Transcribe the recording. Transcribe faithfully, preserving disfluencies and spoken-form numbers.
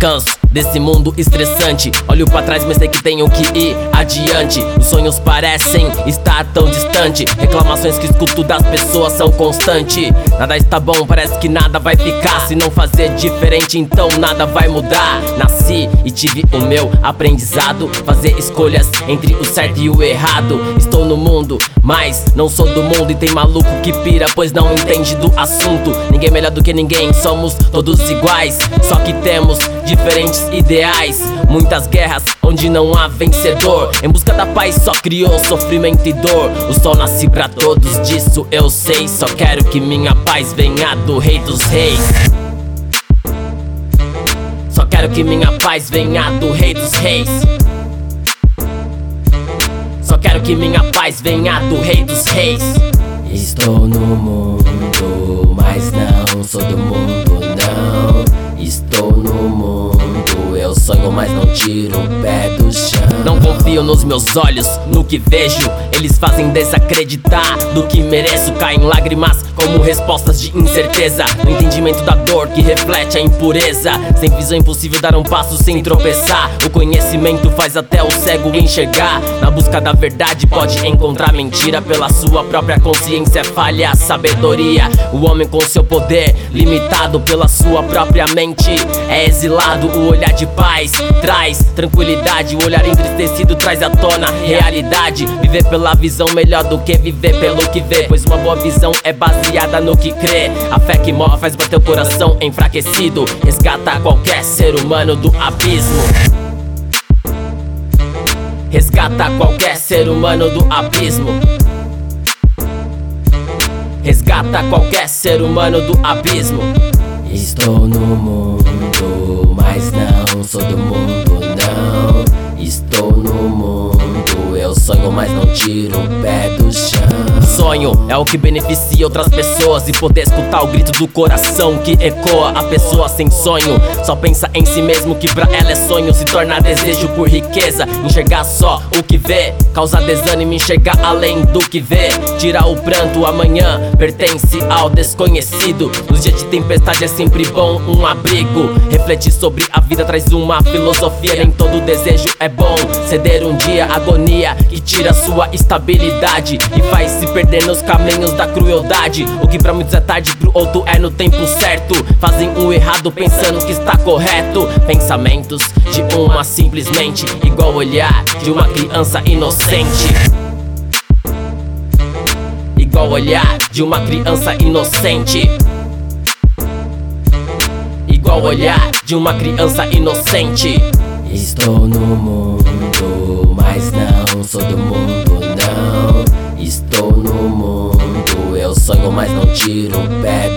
Canso desse mundo estressante, olho pra trás mas sei que tenho que ir adiante. Os sonhos parecem estar tão distante, reclamações que escuto das pessoas são constantes. Nada está bom, parece que nada vai ficar. Se não fazer diferente, então nada vai mudar. Nasci e tive o meu aprendizado, fazer escolhas entre o certo e o errado. Estou no mundo, mas não sou do mundo. E tem maluco que pira, pois não entende do assunto. Ninguém melhor do que ninguém, somos todos iguais, só que temos diferentes ideais. Muitas guerras onde não há vencedor, em busca da paz só criou sofrimento e dor. O sol nasce pra todos, disso eu sei. Só quero que minha paz venha do Rei dos Reis. Só quero que minha paz venha do Rei dos Reis. Só quero que minha paz venha do Rei dos Reis. Estou no mundo, mas não sou do mundo, não. Estou no mundo, eu sonho, mas não tiro o pé do chão. Não confio nos meus olhos, no que vejo. Eles fazem desacreditar do que mereço. Caem lágrimas como respostas de incerteza, no entendimento da dor que reflete a impureza. Sem visão é impossível dar um passo sem tropeçar. O conhecimento faz até o cego enxergar. Na busca da verdade pode encontrar mentira. Pela sua própria consciência falha a sabedoria. O homem com seu poder limitado pela sua própria mente é exilado. O olhar de paz traz tranquilidade, o olhar entristecido traz à tona realidade. Viver pela visão melhor do que viver pelo que vê, pois uma boa visão é baseada no que crê. A fé que move faz bater o coração enfraquecido, resgata qualquer ser humano do abismo. Resgata qualquer ser humano do abismo. Resgata qualquer ser humano do abismo. Estou no mundo, mas não sou do mundo, não. Estou no mundo, eu sonho, mas não tiro o pé do chão. Sonho é o que beneficia outras pessoas, e poder escutar o grito do coração que ecoa. A pessoa sem sonho só pensa em si mesmo, que pra ela é sonho se tornar desejo por riqueza. Enxergar só o que vê causa desânimo, enxergar além do que vê. Tirar o pranto, amanhã pertence ao desconhecido. Nos dias de tempestade é sempre bom um abrigo. Refletir sobre a vida traz uma filosofia. Nem todo desejo é bom, ceder um dia, agonia que tira sua estabilidade e faz se perder nos caminhos da crueldade. O que pra muitos é tarde, pro outro é no tempo certo. Fazem o errado pensando que está correto. Pensamentos de uma simplesmente igual o olhar de uma criança inocente. Igual o olhar de uma criança inocente. Igual o olhar de uma criança inocente. Estou no mundo, mas não sou do mundo, não. Estou no mundo, eu sonho, mas não tiro o pé